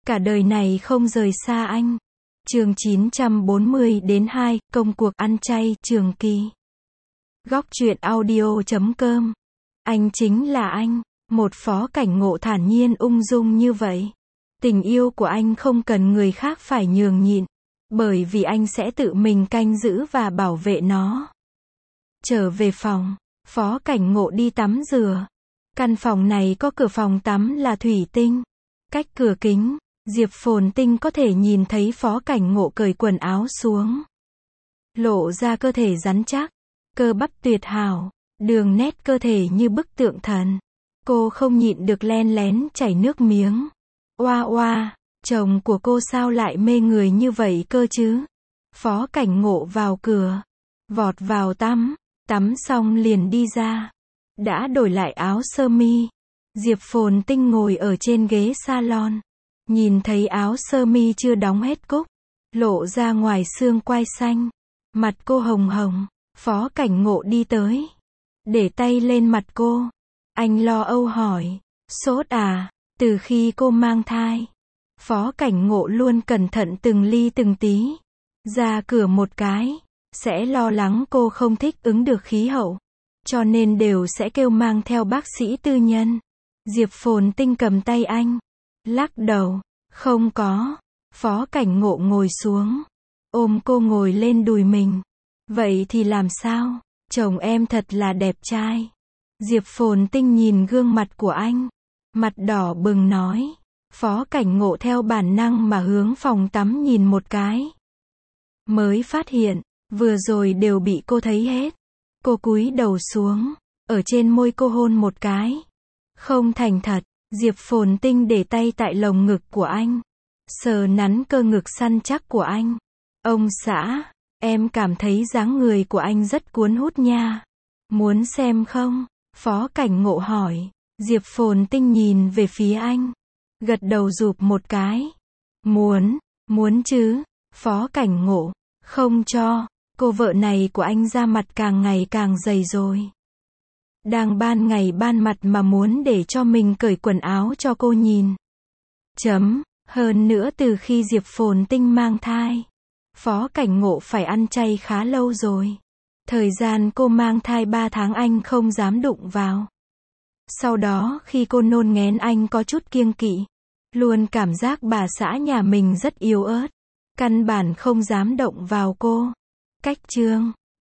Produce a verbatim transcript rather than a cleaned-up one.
Cả đời này không rời xa anh. Chương chín trăm bốn mươi đến hai, công cuộc ăn chay, Trường Kỳ. Góc truyện audio chấm com. Anh chính là anh. Một Phó Cảnh Ngộ thản nhiên ung dung như vậy. Tình yêu của anh không cần người khác phải nhường nhịn, bởi vì anh sẽ tự mình canh giữ và bảo vệ nó. Trở về phòng, Phó Cảnh Ngộ đi tắm rửa. Căn phòng này có cửa phòng tắm là thủy tinh. Cách cửa kính, Diệp Phồn Tinh có thể nhìn thấy Phó Cảnh Ngộ cởi quần áo xuống. Lộ ra cơ thể rắn chắc, cơ bắp tuyệt hảo, đường nét cơ thể như bức tượng thần. Cô không nhịn được len lén chảy nước miếng. Oa oa, chồng của cô sao lại mê người như vậy cơ chứ? Phó Cảnh Ngộ vào cửa, vọt vào tắm, tắm xong liền đi ra. Đã đổi lại áo sơ mi. Diệp Phồn Tinh ngồi ở trên ghế salon. Nhìn thấy áo sơ mi chưa đóng hết cúc, lộ ra ngoài xương quai xanh. Mặt cô hồng hồng. Phó Cảnh Ngộ đi tới, để tay lên mặt cô. Anh lo âu hỏi, sốt à? Từ khi cô mang thai, Phó Cảnh Ngộ luôn cẩn thận từng ly từng tí. Ra cửa một cái, sẽ lo lắng cô không thích ứng được khí hậu, cho nên đều sẽ kêu mang theo bác sĩ tư nhân. Diệp Phồn Tinh cầm tay anh, lắc đầu, không có. Phó Cảnh Ngộ ngồi xuống, ôm cô ngồi lên đùi mình. Vậy thì làm sao? Chồng em thật là đẹp trai. Diệp Phồn Tinh nhìn gương mặt của anh, mặt đỏ bừng nói. Phó Cảnh Ngộ theo bản năng mà hướng phòng tắm nhìn một cái. Mới phát hiện, vừa rồi đều bị cô thấy hết. Cô cúi đầu xuống, ở trên môi cô hôn một cái. Không thành thật. Diệp Phồn Tinh để tay tại lồng ngực của anh, sờ nắn cơ ngực săn chắc của anh. Ông xã, em cảm thấy dáng người của anh rất cuốn hút nha. Muốn xem không? Phó Cảnh Ngộ hỏi. Diệp Phồn Tinh nhìn về phía anh, gật đầu rụp một cái. Muốn, muốn chứ. Phó Cảnh Ngộ, không cho. Cô vợ này của anh da mặt càng ngày càng dày rồi. Đang ban ngày ban mặt mà muốn để cho mình cởi quần áo cho cô nhìn. Chấm, hơn nữa từ khi Diệp Phồn Tinh mang thai, Phó Cảnh Ngộ phải ăn chay khá lâu rồi. Thời gian cô mang thai ba tháng anh không dám đụng vào. Sau đó khi cô nôn nghén anh có chút kiêng kỵ. Luôn cảm giác bà xã nhà mình rất yếu ớt. Căn bản không dám động vào cô. Cách chương